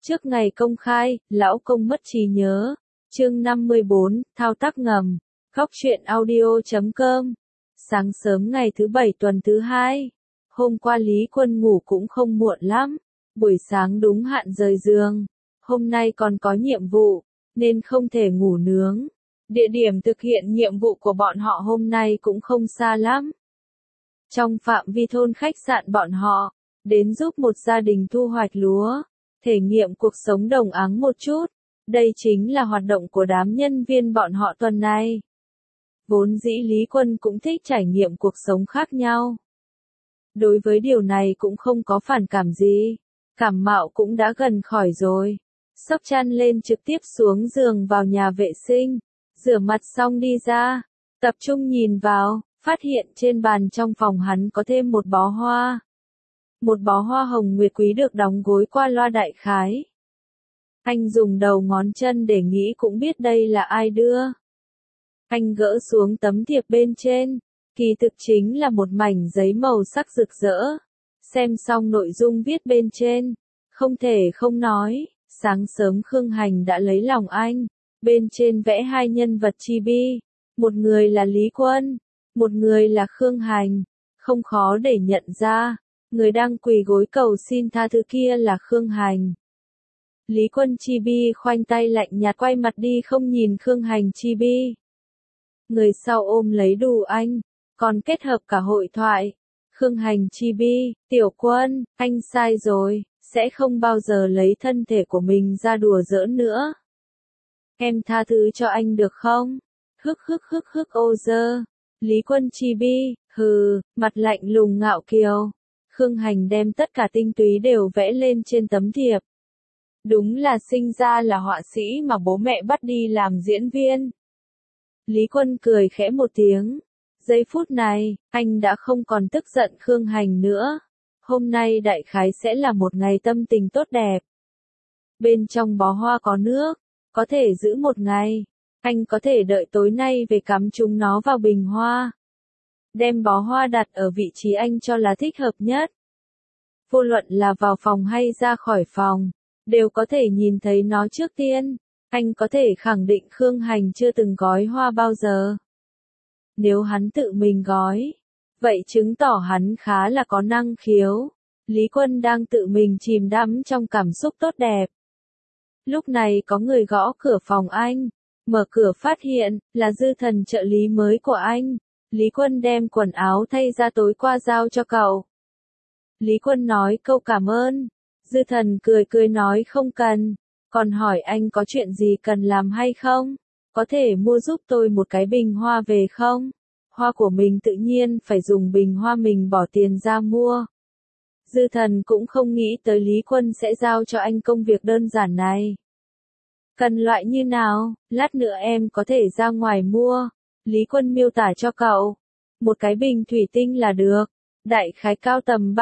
Trước ngày công khai, lão công mất trí nhớ. Chương 54, thao tác ngầm. Góc truyện audio.com. Sáng sớm ngày thứ Bảy tuần thứ 2. Hôm qua Lý Quân ngủ cũng không muộn lắm. Buổi sáng đúng hạn rời giường. Hôm nay còn có nhiệm vụ, nên không thể ngủ nướng. Địa điểm thực hiện nhiệm vụ của bọn họ hôm nay cũng không xa lắm. Trong phạm vi thôn khách sạn bọn họ, đến giúp một gia đình thu hoạch lúa, thể nghiệm cuộc sống đồng áng một chút. Đây chính là hoạt động của đám nhân viên bọn họ tuần này. Vốn dĩ Lý Quân cũng thích trải nghiệm cuộc sống khác nhau. Đối với điều này cũng không có phản cảm gì. Cảm mạo cũng đã gần khỏi rồi. Xốc chăn lên trực tiếp xuống giường vào nhà vệ sinh. Rửa mặt xong đi ra. Tập trung nhìn vào, phát hiện trên bàn trong phòng hắn có thêm một bó hoa. Một bó hoa hồng nguyệt quý được đóng gối qua loa đại khái. Anh dùng đầu ngón chân để nghĩ cũng biết đây là ai đưa. Anh gỡ xuống tấm thiệp bên trên. Kỳ thực chính là một mảnh giấy màu sắc rực rỡ. Xem xong nội dung viết bên trên. Không thể không nói, sáng sớm Khương Hành đã lấy lòng anh. Bên trên vẽ hai nhân vật chibi. Một người là Lý Quân, một người là Khương Hành. Không khó để nhận ra, người đang quỳ gối cầu xin tha thứ kia là Khương Hành. Lý Quân chibi khoanh tay lạnh nhạt quay mặt đi không nhìn Khương Hành chibi. Người sau ôm lấy đù anh, còn kết hợp cả hội thoại. Khương Hành chibi, Tiểu Quân, anh sai rồi, sẽ không bao giờ lấy thân thể của mình ra đùa giỡn nữa. Em tha thứ cho anh được không? Ô dơ. Lý Quân chibi, hừ, mặt lạnh lùng ngạo kiều. Khương Hành đem tất cả tinh túy đều vẽ lên trên tấm thiệp. Đúng là sinh ra là họa sĩ mà bố mẹ bắt đi làm diễn viên. Lý Quân cười khẽ một tiếng. Giây phút này, anh đã không còn tức giận Khương Hành nữa. Hôm nay đại khái sẽ là một ngày tâm tình tốt đẹp. Bên trong bó hoa có nước, có thể giữ một ngày. Anh có thể đợi tối nay về cắm chúng nó vào bình hoa. Đem bó hoa đặt ở vị trí anh cho là thích hợp nhất. Vô luận là vào phòng hay ra khỏi phòng, đều có thể nhìn thấy nó trước tiên. Anh có thể khẳng định Khương Hành chưa từng gói hoa bao giờ. Nếu hắn tự mình gói, vậy chứng tỏ hắn khá là có năng khiếu. Lý Quân đang tự mình chìm đắm trong cảm xúc tốt đẹp. Lúc này có người gõ cửa phòng anh. Mở cửa phát hiện, là Dư Thần trợ lý mới của anh. Lý Quân đem quần áo thay ra tối qua giao cho cậu. Lý Quân nói câu cảm ơn. Dư Thần cười nói không cần. Còn hỏi anh có chuyện gì cần làm hay không? Có thể mua giúp tôi một cái bình hoa về không? Hoa của mình tự nhiên phải dùng bình hoa mình bỏ tiền ra mua. Dư Thần cũng không nghĩ tới Lý Quân sẽ giao cho anh công việc đơn giản này. Cần loại như nào, lát nữa em có thể ra ngoài mua. Lý Quân miêu tả cho cậu. Một cái bình thủy tinh là được. Đại khái cao tầm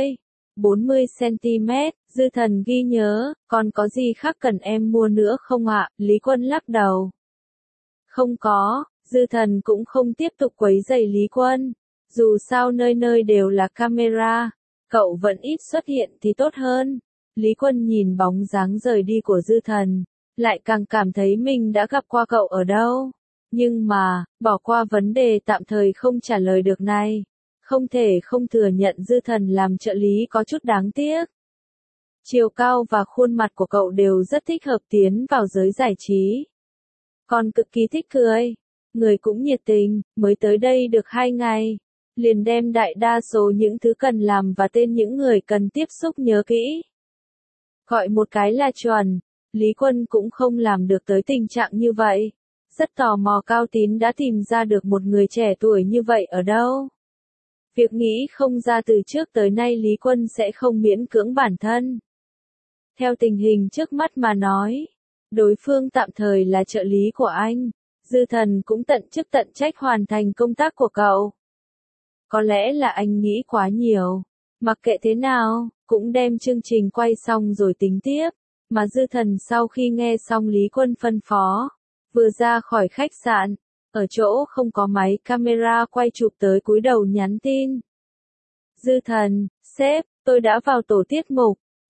40 cm. Dư Thần ghi nhớ, còn có gì khác cần em mua nữa không ạ? Lý Quân lắc đầu. Không có. Dư Thần cũng không tiếp tục quấy rầy Lý Quân. Dù sao nơi nơi đều là camera. Cậu vẫn ít xuất hiện thì tốt hơn. Lý Quân nhìn bóng dáng rời đi của Dư Thần. Lại càng cảm thấy mình đã gặp qua cậu ở đâu. Nhưng mà, bỏ qua vấn đề tạm thời không trả lời được này. Không thể không thừa nhận Dư Thần làm trợ lý có chút đáng tiếc. Chiều cao và khuôn mặt của cậu đều rất thích hợp tiến vào giới giải trí. Còn cực kỳ thích cười. Người cũng nhiệt tình, mới tới đây được 2 ngày. Liền đem đại đa số những thứ cần làm và tên những người cần tiếp xúc nhớ kỹ. Gọi một cái là chuẩn. Lý Quân cũng không làm được tới tình trạng như vậy. Rất tò mò Cao Tín đã tìm ra được một người trẻ tuổi như vậy ở đâu. Việc nghĩ không ra từ trước tới nay Lý Quân sẽ không miễn cưỡng bản thân. Theo tình hình trước mắt mà nói, đối phương tạm thời là trợ lý của anh. Dư Thần cũng tận chức tận trách hoàn thành công tác của cậu. Có lẽ là anh nghĩ quá nhiều. Mặc kệ thế nào, cũng đem chương trình quay xong rồi tính tiếp. Mà Dư Thần sau khi nghe xong Lý Quân phân phó, vừa ra khỏi khách sạn, ở chỗ không có máy camera quay chụp tới cúi đầu nhắn tin. Dư Thần, sếp, tôi đã vào tổ tiết mục.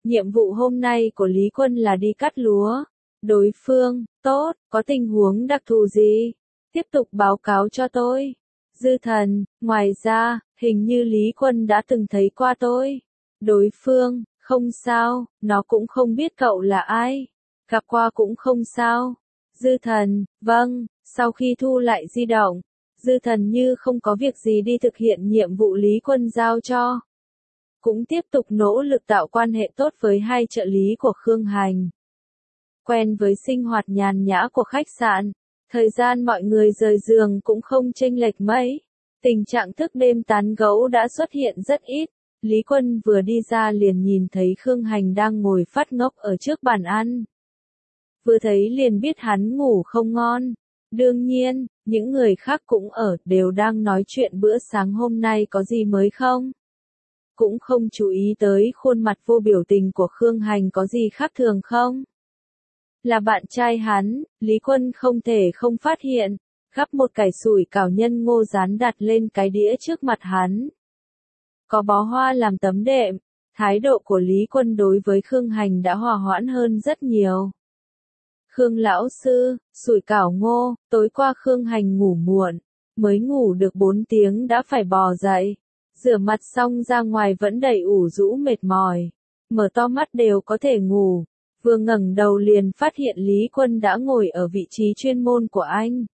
Nhiệm vụ hôm nay của Lý Quân là đi cắt lúa. Đối phương, tốt, có tình huống đặc thù gì? Tiếp tục báo cáo cho tôi. Dư Thần, ngoài ra, hình như Lý Quân đã từng thấy qua tôi. Đối phương, không sao, nó cũng không biết cậu là ai. Gặp qua cũng không sao. Dư Thần, vâng, sau khi thu lại di động, Dư Thần như không có việc gì đi thực hiện nhiệm vụ Lý Quân giao cho. Cũng tiếp tục nỗ lực tạo quan hệ tốt với hai trợ lý của Khương Hành. Quen với sinh hoạt nhàn nhã của khách sạn, thời gian mọi người rời giường cũng không chênh lệch mấy. Tình trạng thức đêm tán gẫu đã xuất hiện rất ít. Lý Quân vừa đi ra liền nhìn thấy Khương Hành đang ngồi phát ngốc ở trước bàn ăn. Vừa thấy liền biết hắn ngủ không ngon. Đương nhiên, những người khác cũng ở, đều đang nói chuyện bữa sáng hôm nay có gì mới không. Cũng không chú ý tới khuôn mặt vô biểu tình của Khương Hành có gì khác thường không. Là bạn trai hắn, Lý Quân không thể không phát hiện, gắp một cải sủi cảo nhân ngô rán đặt lên cái đĩa trước mặt hắn. Có bó hoa làm tấm đệm, thái độ của Lý Quân đối với Khương Hành đã hòa hoãn hơn rất nhiều. Khương lão sư, sủi cảo ngô, tối qua Khương Hành ngủ muộn, mới ngủ được 4 tiếng đã phải bò dậy. Rửa mặt xong ra ngoài vẫn đầy ủ rũ mệt mỏi, mở to mắt đều có thể ngủ. Vừa ngẩng đầu liền phát hiện Lý Quân đã ngồi ở vị trí chuyên môn của anh.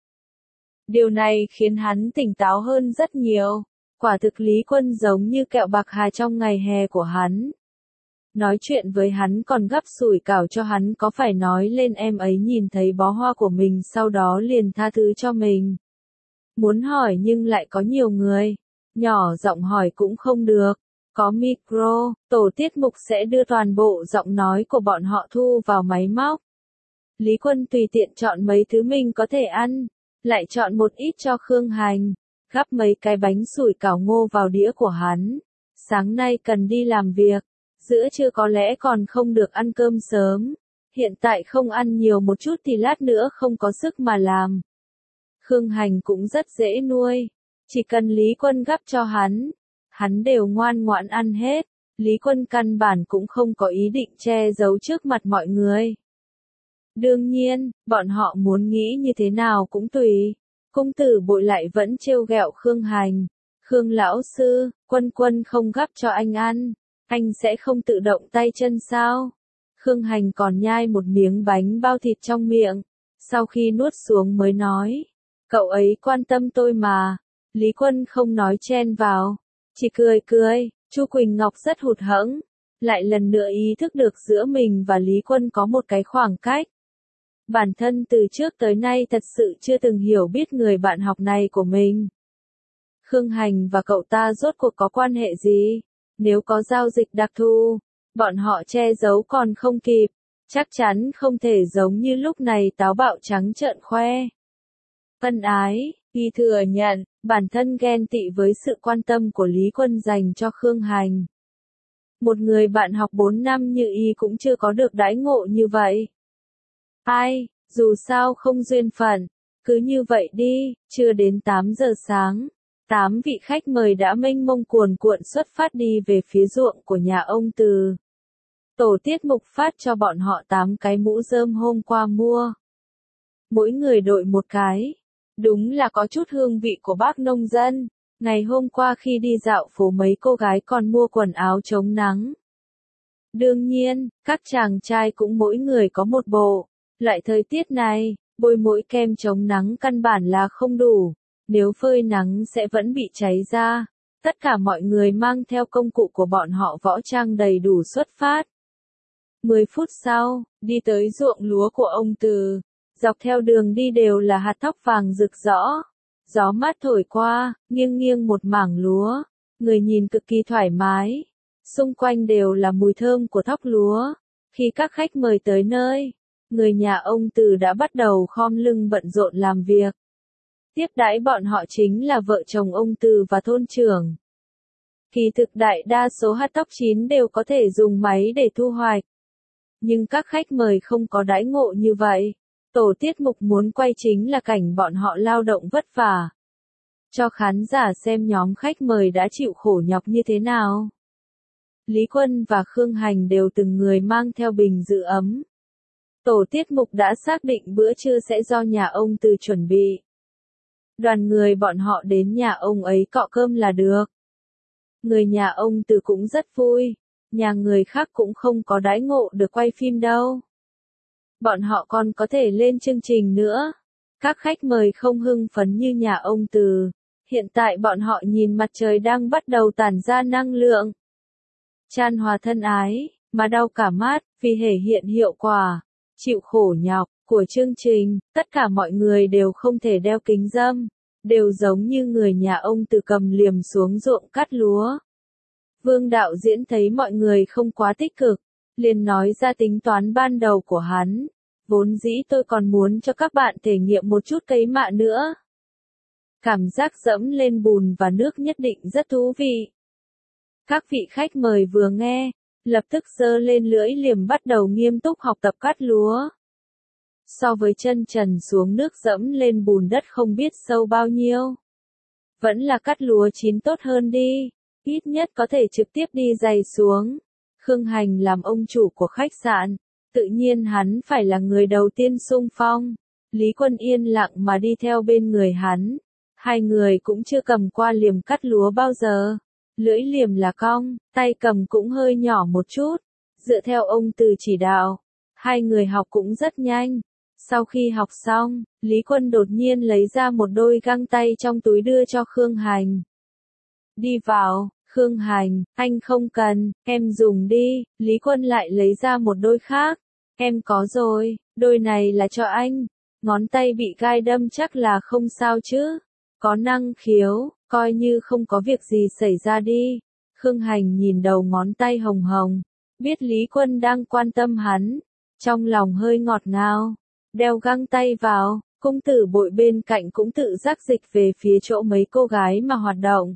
Điều này khiến hắn tỉnh táo hơn rất nhiều. Quả thực Lý Quân giống như kẹo bạc hà trong ngày hè của hắn. Nói chuyện với hắn còn gắp sủi cảo cho hắn có phải nói lên em ấy nhìn thấy bó hoa của mình sau đó liền tha thứ cho mình. Muốn hỏi nhưng lại có nhiều người. Nhỏ giọng hỏi cũng không được. Có micro, tổ tiết mục sẽ đưa toàn bộ giọng nói của bọn họ thu vào máy móc. Lý Quân tùy tiện chọn mấy thứ mình có thể ăn, lại chọn một ít cho Khương Hành, gắp mấy cái bánh sủi cảo ngô vào đĩa của hắn. Sáng nay cần đi làm việc, giữa trưa có lẽ còn không được ăn cơm sớm, hiện tại không ăn nhiều một chút thì lát nữa không có sức mà làm. Khương Hành cũng rất dễ nuôi, chỉ cần Lý Quân gắp cho hắn đều ngoan ngoãn ăn hết. Lý Quân căn bản cũng không có ý định che giấu trước mặt mọi người. Đương nhiên, bọn họ muốn nghĩ như thế nào cũng tùy. Cung tử Bội lại vẫn trêu ghẹo Khương Hành. Khương lão sư, Quân không gắp cho anh ăn, anh sẽ không tự động tay chân sao? Khương Hành còn nhai một miếng bánh bao thịt trong miệng, sau khi nuốt xuống mới nói, cậu ấy quan tâm tôi mà. Lý Quân không nói chen vào, chỉ cười. Chu Quỳnh Ngọc rất hụt hẫng, lại lần nữa ý thức được giữa mình và Lý Quân có một cái khoảng cách. Bản thân từ trước tới nay thật sự chưa từng hiểu biết người bạn học này của mình. Khương Hành và cậu ta rốt cuộc có quan hệ gì? Nếu có giao dịch đặc thù, bọn họ che giấu còn không kịp, chắc chắn không thể giống như lúc này táo bạo trắng trợn khoe. Ân ái, Y thừa nhận, bản thân ghen tị với sự quan tâm của Lý Quân dành cho Khương Hành. Một người bạn học 4 năm như Y cũng chưa có được đãi ngộ như vậy. Ai, dù sao không duyên phận, cứ như vậy đi. Chưa đến 8 giờ sáng, 8 vị khách mời đã mênh mông cuồn cuộn xuất phát đi về phía ruộng của nhà ông Từ. Tổ tiết mục phát cho bọn họ 8 cái mũ rơm hôm qua mua. Mỗi người đội một cái. Đúng là có chút hương vị của bác nông dân. Ngày hôm qua khi đi dạo phố mấy cô gái còn mua quần áo chống nắng. Đương nhiên, các chàng trai cũng mỗi người có một bộ. Loại thời tiết này, bôi mỗi kem chống nắng căn bản là không đủ. Nếu phơi nắng sẽ vẫn bị cháy da. Tất cả mọi người mang theo công cụ của bọn họ võ trang đầy đủ xuất phát. 10 phút sau, đi tới ruộng lúa của ông Từ. Dọc theo đường đi đều là hạt thóc vàng rực rỡ. Gió mát thổi qua, nghiêng nghiêng một mảng lúa. Người nhìn cực kỳ thoải mái. Xung quanh đều là mùi thơm của thóc lúa. Khi các khách mời tới nơi, người nhà ông Từ đã bắt đầu khom lưng bận rộn làm việc. Tiếp đãi bọn họ chính là vợ chồng ông Từ và thôn trưởng. Kỳ thực đại đa số hạt thóc chín đều có thể dùng máy để thu hoạch. Nhưng các khách mời không có đãi ngộ như vậy. Tổ tiết mục muốn quay chính là cảnh bọn họ lao động vất vả. Cho khán giả xem nhóm khách mời đã chịu khổ nhọc như thế nào. Lý Quân và Khương Hành đều từng người mang theo bình giữ ấm. Tổ tiết mục đã xác định bữa trưa sẽ do nhà ông Từ chuẩn bị. Đoàn người bọn họ đến nhà ông ấy cọ cơm là được. Người nhà ông Từ cũng rất vui, nhà người khác cũng không có đãi ngộ được quay phim đâu. Bọn họ còn có thể lên chương trình nữa. Các khách mời không hưng phấn như nhà ông Từ. Hiện tại bọn họ nhìn mặt trời đang bắt đầu tản ra năng lượng. Chan Hòa thân ái, mà đau cả mắt, vì thể hiện hiệu quả, chịu khổ nhọc của chương trình, tất cả mọi người đều không thể đeo kính râm, đều giống như người nhà ông Từ cầm liềm xuống ruộng cắt lúa. Vương đạo diễn thấy mọi người không quá tích cực, liền nói ra tính toán ban đầu của hắn. Vốn dĩ tôi còn muốn cho các bạn thể nghiệm một chút cấy mạ nữa. Cảm giác dẫm lên bùn và nước nhất định rất thú vị. Các vị khách mời vừa nghe, lập tức giơ lên lưỡi liềm bắt đầu nghiêm túc học tập cắt lúa. So với chân trần xuống nước dẫm lên bùn đất không biết sâu bao nhiêu. Vẫn là cắt lúa chín tốt hơn đi, ít nhất có thể trực tiếp đi giày xuống. Khương Hành làm ông chủ của khách sạn, tự nhiên hắn phải là người đầu tiên xung phong. Lý Quân yên lặng mà đi theo bên người hắn. Hai người cũng chưa cầm qua liềm cắt lúa bao giờ. Lưỡi liềm là cong, tay cầm cũng hơi nhỏ một chút. Dựa theo ông Từ chỉ đạo, hai người học cũng rất nhanh. Sau khi học xong, Lý Quân đột nhiên lấy ra một đôi găng tay trong túi đưa cho Khương Hành. Đi vào, Khương Hành, anh không cần, em dùng đi. Lý Quân lại lấy ra một đôi khác. Em có rồi, đôi này là cho anh. Ngón tay bị gai đâm chắc là không sao chứ. Có năng khiếu, coi như không có việc gì xảy ra đi. Khương Hành nhìn đầu ngón tay hồng hồng, biết Lý Quân đang quan tâm hắn. Trong lòng hơi ngọt ngào, đeo găng tay vào, cung tử bội bên cạnh cũng tự giác dịch về phía chỗ mấy cô gái mà hoạt động.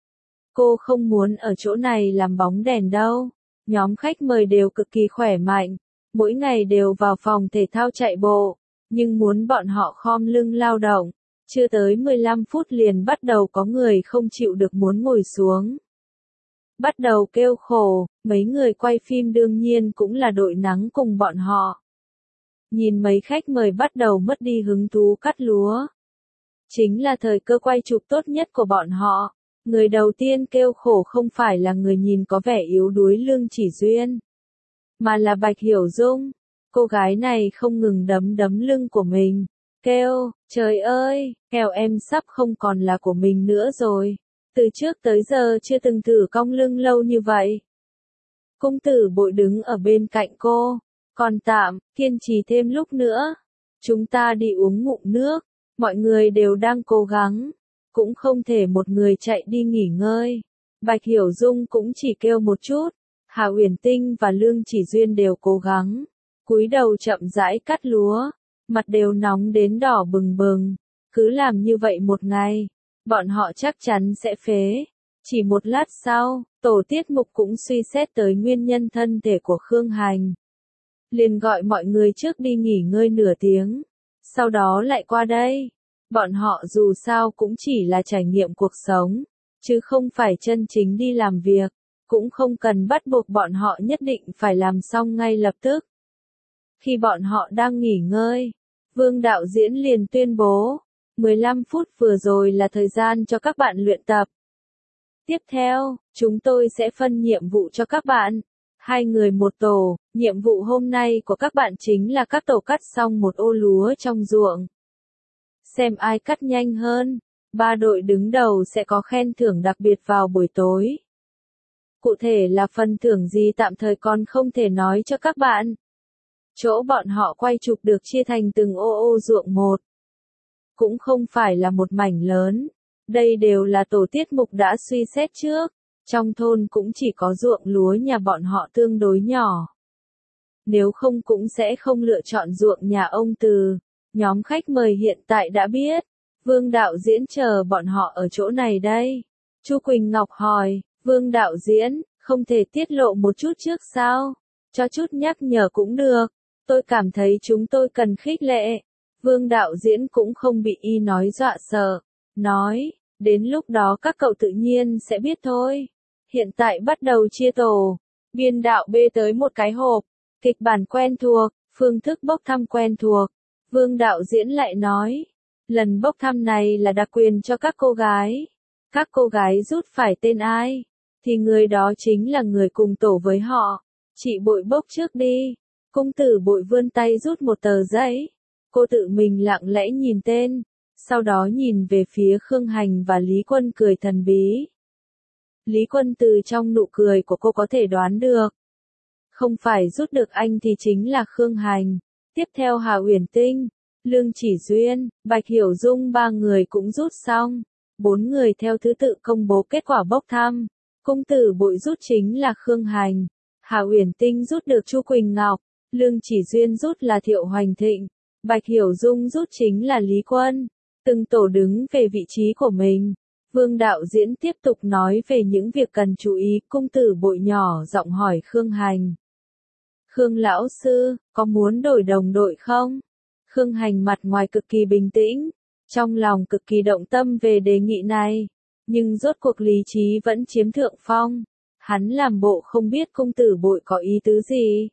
Cô không muốn ở chỗ này làm bóng đèn đâu. Nhóm khách mời đều cực kỳ khỏe mạnh, mỗi ngày đều vào phòng thể thao chạy bộ, nhưng muốn bọn họ khom lưng lao động, chưa tới 15 phút liền bắt đầu có người không chịu được muốn ngồi xuống. Bắt đầu kêu khổ, mấy người quay phim đương nhiên cũng là đội nắng cùng bọn họ. Nhìn mấy khách mời bắt đầu mất đi hứng thú cắt lúa. Chính là thời cơ quay chụp tốt nhất của bọn họ. Người đầu tiên kêu khổ không phải là người nhìn có vẻ yếu đuối Lương Chỉ Duyên, mà là Bạch Hiểu Dung. Cô gái này không ngừng đấm đấm lưng của mình, kêu, trời ơi, eo em sắp không còn là của mình nữa rồi. Từ trước tới giờ chưa từng thử cong lưng lâu như vậy. Cung tử bội đứng ở bên cạnh cô, còn tạm, kiên trì thêm lúc nữa. Chúng ta đi uống ngụm nước, mọi người đều đang cố gắng. Cũng không thể một người chạy đi nghỉ ngơi. Bạch Hiểu Dung cũng chỉ kêu một chút. Hà Uyển Tinh và Lương Chỉ Duyên đều cố gắng. Cúi đầu chậm rãi cắt lúa. Mặt đều nóng đến đỏ bừng bừng. Cứ làm như vậy một ngày, bọn họ chắc chắn sẽ phế. Chỉ một lát sau, tổ tiết mục cũng suy xét tới nguyên nhân thân thể của Khương Hành. Liền gọi mọi người trước đi nghỉ ngơi nửa tiếng. Sau đó lại qua đây. Bọn họ dù sao cũng chỉ là trải nghiệm cuộc sống, chứ không phải chân chính đi làm việc, cũng không cần bắt buộc bọn họ nhất định phải làm xong ngay lập tức. Khi bọn họ đang nghỉ ngơi, Vương đạo diễn liền tuyên bố, 15 phút vừa rồi là thời gian cho các bạn luyện tập. Tiếp theo, chúng tôi sẽ phân nhiệm vụ cho các bạn. 2 người một tổ, nhiệm vụ hôm nay của các bạn chính là các tổ cắt xong một ô lúa trong ruộng. Xem ai cắt nhanh hơn, 3 đội đứng đầu sẽ có khen thưởng đặc biệt vào buổi tối. Cụ thể là phần thưởng gì tạm thời còn không thể nói cho các bạn. Chỗ bọn họ quay chụp được chia thành từng ô ruộng một. Cũng không phải là một mảnh lớn. Đây đều là tổ tiết mục đã suy xét trước. Trong thôn cũng chỉ có ruộng lúa nhà bọn họ tương đối nhỏ. Nếu không cũng sẽ không lựa chọn ruộng nhà ông Từ. Nhóm khách mời hiện tại đã biết. Vương đạo diễn chờ bọn họ ở chỗ này đây. Chu Quỳnh Ngọc hỏi, Vương đạo diễn, không thể tiết lộ một chút trước sao? Cho chút nhắc nhở cũng được. Tôi cảm thấy chúng tôi cần khích lệ. Vương đạo diễn cũng không bị y nói dọa sợ. Nói, đến lúc đó các cậu tự nhiên sẽ biết thôi. Hiện tại bắt đầu chia tổ. Biên đạo bê tới một cái hộp. Kịch bản quen thuộc, phương thức bốc thăm quen thuộc. Vương đạo diễn lại nói. Lần bốc thăm này là đặc quyền cho các cô gái. Các cô gái rút phải tên ai, thì người đó chính là người cùng tổ với họ. Chị Bội bốc trước đi. Công tử Bội vươn tay rút một tờ giấy. Cô tự mình lặng lẽ nhìn tên. Sau đó nhìn về phía Khương Hành và Lý Quân cười thần bí. Lý Quân từ trong nụ cười của cô có thể đoán được. Không phải rút được anh thì chính là Khương Hành. Tiếp theo Hà Uyển Tinh, Lương Chỉ Duyên, Bạch Hiểu Dung ba người cũng rút xong. 4 người theo thứ tự công bố kết quả bốc thăm. Công tử Bội rút chính là Khương Hành. Hà Uyển Tinh rút được Chu Quỳnh Ngọc. Lương Chỉ Duyên rút là Thiệu Hoành Thịnh. Bạch Hiểu Dung rút chính là Lý Quân. Từng tổ đứng về vị trí của mình. Vương đạo diễn tiếp tục nói về những việc cần chú ý. Công tử Bội nhỏ giọng hỏi Khương Hành. Khương lão sư, có muốn đổi đồng đội không? Khương Hành mặt ngoài cực kỳ bình tĩnh, trong lòng cực kỳ động tâm về đề nghị này. Nhưng rốt cuộc lý trí vẫn chiếm thượng phong. Hắn làm bộ không biết công tử Bội có ý tứ gì.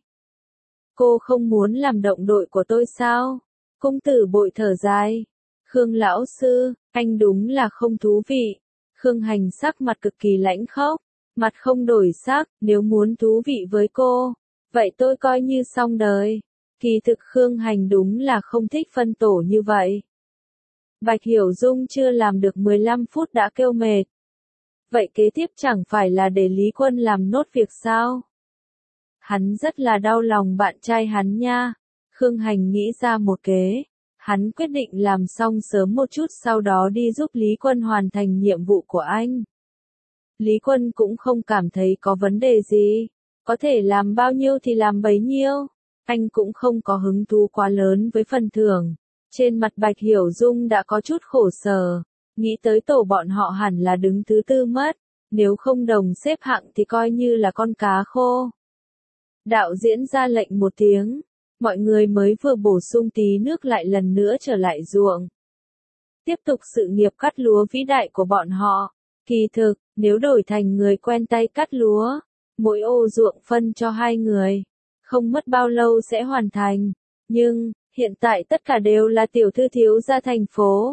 Cô không muốn làm động đội của tôi sao? Công tử Bội thở dài. Khương lão sư, anh đúng là không thú vị. Khương Hành sắc mặt cực kỳ lãnh khốc, mặt không đổi sắc, nếu muốn thú vị với cô, vậy tôi coi như xong đời. Kỳ thực Khương Hành đúng là không thích phân tổ như vậy. Bạch Hiểu Dung chưa làm được 15 phút đã kêu mệt. Vậy kế tiếp chẳng phải là để Lý Quân làm nốt việc sao? Hắn rất là đau lòng bạn trai hắn nha. Khương Hành nghĩ ra một kế. Hắn quyết định làm xong sớm một chút sau đó đi giúp Lý Quân hoàn thành nhiệm vụ của anh. Lý Quân cũng không cảm thấy có vấn đề gì. Có thể làm bao nhiêu thì làm bấy nhiêu. Anh cũng không có hứng thú quá lớn với phần thưởng. Trên mặt Bạch Hiểu Dung đã có chút khổ sở. Nghĩ tới tổ bọn họ hẳn là đứng thứ tư mất. Nếu không đồng xếp hạng thì coi như là con cá khô. Đạo diễn ra lệnh một tiếng. Mọi người mới vừa bổ sung tí nước lại lần nữa trở lại ruộng. Tiếp tục sự nghiệp cắt lúa vĩ đại của bọn họ. Kỳ thực, nếu đổi thành người quen tay cắt lúa, mỗi ô ruộng phân cho 2 người, không mất bao lâu sẽ hoàn thành. Nhưng, hiện tại tất cả đều là tiểu thư thiếu gia thành phố.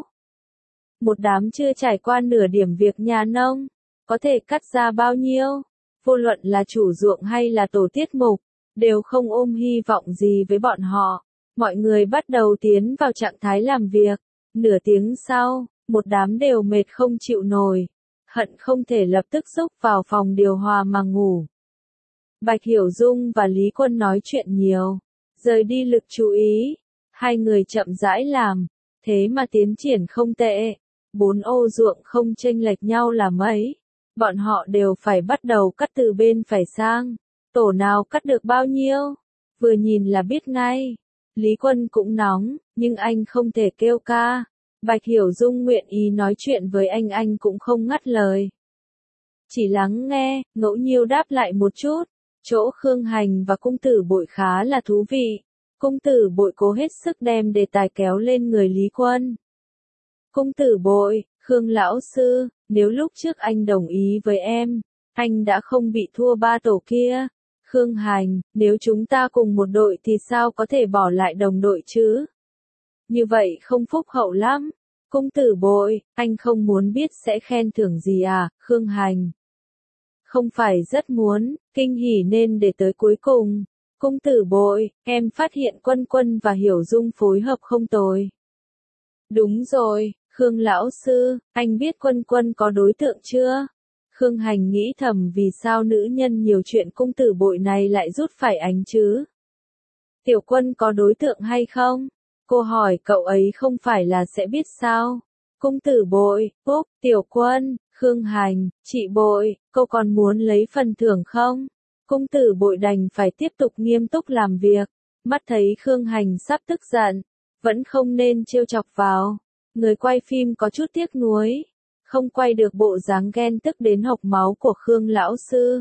Một đám chưa trải qua nửa điểm việc nhà nông, có thể cắt ra bao nhiêu? Vô luận là chủ ruộng hay là tổ tiết mục, đều không ôm hy vọng gì với bọn họ. Mọi người bắt đầu tiến vào trạng thái làm việc. Nửa tiếng sau, một đám đều mệt không chịu nổi. Hận không thể lập tức xúc vào phòng điều hòa mà ngủ. Bạch Hiểu Dung và Lý Quân nói chuyện nhiều. Rời đi lực chú ý. 2 người chậm rãi làm. Thế mà tiến triển không tệ. 4 ô ruộng không chênh lệch nhau là mấy. Bọn họ đều phải bắt đầu cắt từ bên phải sang. Tổ nào cắt được bao nhiêu? Vừa nhìn là biết ngay. Lý Quân cũng nóng, nhưng anh không thể kêu ca. Bạch Hiểu Dung nguyện ý nói chuyện với anh cũng không ngắt lời. Chỉ lắng nghe, ngẫu nhiên đáp lại một chút. Chỗ Khương Hành và công tử Bội khá là thú vị. Công tử Bội cố hết sức đem đề tài kéo lên người Lý Quân. Công tử Bội, Khương lão sư, nếu lúc trước anh đồng ý với em, anh đã không bị thua 3 tổ kia. Khương Hành, nếu chúng ta cùng một đội thì sao có thể bỏ lại đồng đội chứ? Như vậy không phúc hậu lắm. Công tử Bội, anh không muốn biết sẽ khen thưởng gì à, Khương Hành? Không phải rất muốn, kinh hỉ nên để tới cuối cùng. Công tử Bội, em phát hiện Quân Quân và Hiểu Dung phối hợp không tồi. Đúng rồi, Khương lão sư, anh biết Quân Quân có đối tượng chưa? Khương Hành nghĩ thầm vì sao nữ nhân nhiều chuyện công tử Bội này lại rút phải ánh chứ? Tiểu Quân có đối tượng hay không? Cô hỏi cậu ấy không phải là sẽ biết sao? Công tử Bội, Úc, Tiểu Quân, Khương Hành, chị Bội, cô còn muốn lấy phần thưởng không? Công tử Bội đành phải tiếp tục nghiêm túc làm việc. Mắt thấy Khương Hành sắp tức giận, vẫn không nên trêu chọc vào. Người quay phim có chút tiếc nuối. Không quay được bộ dáng ghen tức đến hộc máu của Khương lão sư.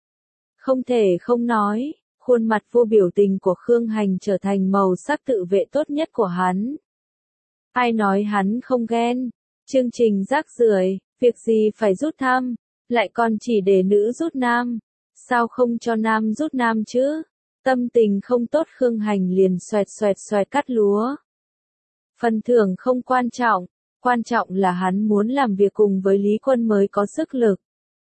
Không thể không nói, khuôn mặt vô biểu tình của Khương Hành trở thành màu sắc tự vệ tốt nhất của hắn. Ai nói hắn không ghen? Chương trình rác rưởi, việc gì phải rút thăm? lại còn chỉ để nữ rút nam. Sao không cho nam rút nam chứ? Tâm tình không tốt Khương Hành liền xoẹt xoẹt xoẹt cắt lúa. Phần thưởng không quan trọng là hắn muốn làm việc cùng với Lý Quân mới có sức lực.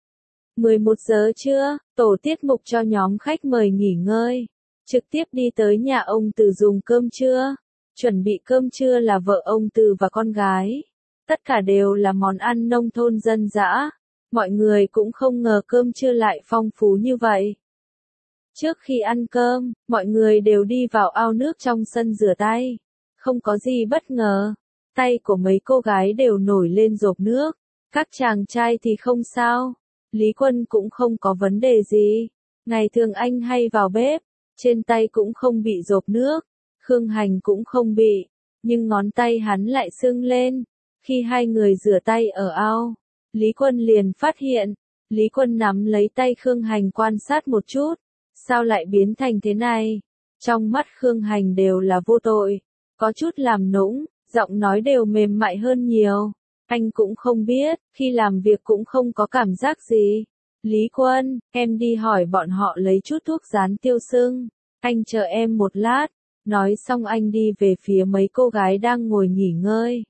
11 giờ trưa, tổ tiết mục cho nhóm khách mời nghỉ ngơi. Trực tiếp đi tới nhà ông Từ dùng cơm trưa. Chuẩn bị cơm trưa là vợ ông Từ và con gái. Tất cả đều là món ăn nông thôn dân dã. Mọi người cũng không ngờ cơm trưa lại phong phú như vậy. Trước khi ăn cơm, mọi người đều đi vào ao nước trong sân rửa tay. Không có gì bất ngờ. Tay của mấy cô gái đều nổi lên rộp nước. Các chàng trai thì không sao. Lý Quân cũng không có vấn đề gì. Ngày thường anh hay vào bếp. Trên tay cũng không bị rộp nước. Khương Hành cũng không bị. Nhưng ngón tay hắn lại sưng lên. Khi hai người rửa tay ở ao, Lý Quân liền phát hiện. Lý Quân nắm lấy tay Khương Hành quan sát một chút. Sao lại biến thành thế này? Trong mắt Khương Hành đều là vô tội. Có chút làm nũng, giọng nói đều mềm mại hơn nhiều. Anh cũng không biết, khi làm việc cũng không có cảm giác gì. Lý Quân, em đi hỏi bọn họ lấy chút thuốc dán tiêu sưng. Anh chờ em một lát. Nói xong anh đi về phía mấy cô gái đang ngồi nghỉ ngơi.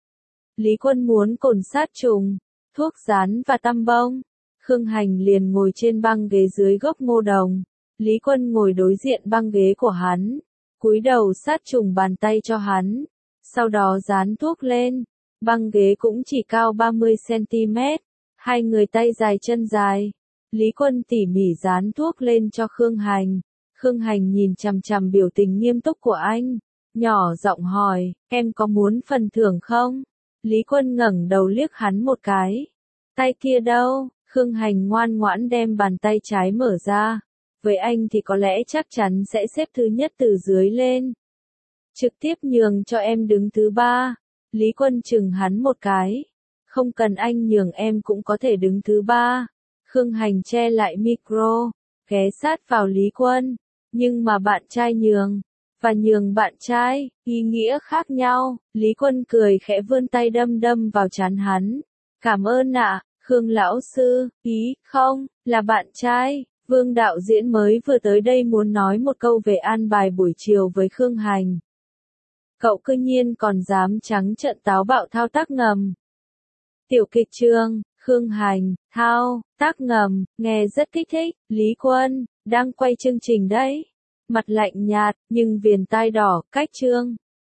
Lý Quân muốn cồn sát trùng, thuốc dán và tăm bông. Khương Hành liền ngồi trên băng ghế dưới gốc ngô đồng. Lý Quân ngồi đối diện băng ghế của hắn. Cúi đầu sát trùng bàn tay cho hắn. Sau đó dán thuốc lên. Băng ghế cũng chỉ cao 30 cm. Hai người tay dài chân dài. Lý Quân tỉ mỉ dán thuốc lên cho Khương Hành. Khương Hành nhìn chằm chằm biểu tình nghiêm túc của anh. Nhỏ giọng hỏi, em có muốn phần thưởng không? Lý Quân ngẩng đầu liếc hắn một cái. Tay kia đâu? Khương Hành ngoan ngoãn đem bàn tay trái mở ra. Với anh thì có lẽ chắc chắn sẽ xếp thứ nhất từ dưới lên. Trực tiếp nhường cho em đứng thứ ba. Lý Quân chừng hắn một cái. Không cần anh nhường em cũng có thể đứng thứ ba. Khương Hành che lại micro, ghé sát vào Lý Quân. Nhưng mà bạn trai nhường, và nhường bạn trai, ý nghĩa khác nhau. Lý Quân cười khẽ vươn tay đâm đâm vào trán hắn. Cảm ơn ạ, Khương lão sư, ý, không, là bạn trai. Vương đạo diễn mới vừa tới đây muốn nói một câu về an bài buổi chiều với Khương Hành. Cậu cư nhiên còn dám trắng trợn táo bạo thao tác ngầm. Tiểu kịch trường, Khương Hành, thao tác ngầm, nghe rất kích thích. Lý Quân, đang quay chương trình đấy. Mặt lạnh nhạt, nhưng viền tai đỏ, cách chương.